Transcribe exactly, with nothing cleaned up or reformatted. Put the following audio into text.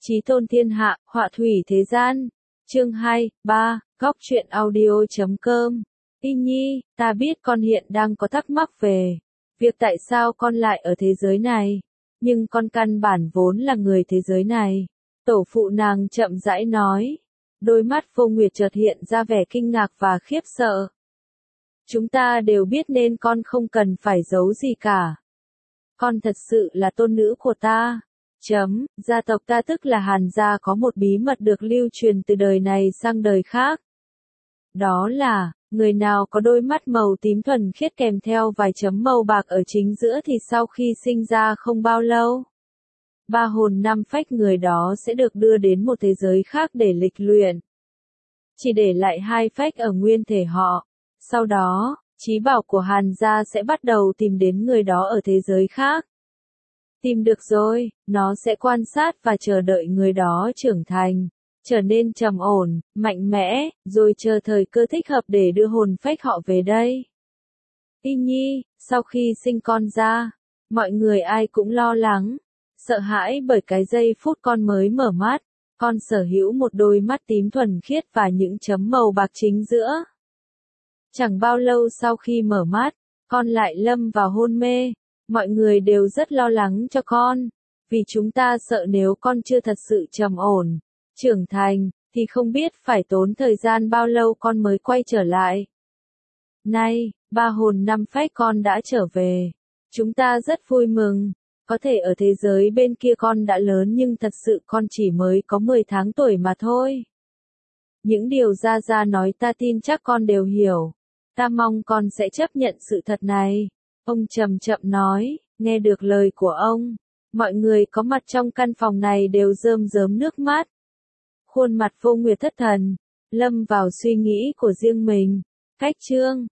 Chí tôn thiên hạ, họa thủy thế gian. Chương hai, ba, góc truyện audio chấm com. Y Nhi, ta biết con hiện đang có thắc mắc về việc tại sao con lại ở thế giới này, nhưng con căn bản vốn là người thế giới này. Tổ phụ nàng chậm rãi nói, đôi mắt Vô Nguyệt chợt hiện ra vẻ kinh ngạc và khiếp sợ. Chúng ta đều biết nên con không cần phải giấu gì cả. Con thật sự là tôn nữ của ta. Chấm, gia tộc ta tức là Hàn gia có một bí mật được lưu truyền từ đời này sang đời khác. Đó là, người nào có đôi mắt màu tím thuần khiết kèm theo vài chấm màu bạc ở chính giữa thì sau khi sinh ra không bao lâu, ba hồn năm phách người đó sẽ được đưa đến một thế giới khác để lịch luyện. Chỉ để lại hai phách ở nguyên thể họ. Sau đó, trí bảo của Hàn gia sẽ bắt đầu tìm đến người đó ở thế giới khác. Tìm được rồi, nó sẽ quan sát và chờ đợi người đó trưởng thành, trở nên trầm ổn, mạnh mẽ, rồi chờ thời cơ thích hợp để đưa hồn phách họ về đây. Y Nhi, sau khi sinh con ra, mọi người ai cũng lo lắng, sợ hãi bởi cái giây phút con mới mở mắt, con sở hữu một đôi mắt tím thuần khiết và những chấm màu bạc chính giữa. Chẳng bao lâu sau khi mở mắt, con lại lâm vào hôn mê. Mọi người đều rất lo lắng cho con, vì chúng ta sợ nếu con chưa thật sự trầm ổn, trưởng thành, thì không biết phải tốn thời gian bao lâu con mới quay trở lại. Nay, ba hồn năm phách con đã trở về. Chúng ta rất vui mừng, có thể ở thế giới bên kia con đã lớn nhưng thật sự con chỉ mới có mười tháng tuổi mà thôi. Những điều Gia Gia nói ta tin chắc con đều hiểu. Ta mong con sẽ chấp nhận sự thật này. Ông chậm chậm nói, nghe được lời của ông, mọi người có mặt trong căn phòng này đều rơm rớm nước mắt. Khuôn mặt Vô Nguyệt thất thần, lâm vào suy nghĩ của riêng mình. Cách chương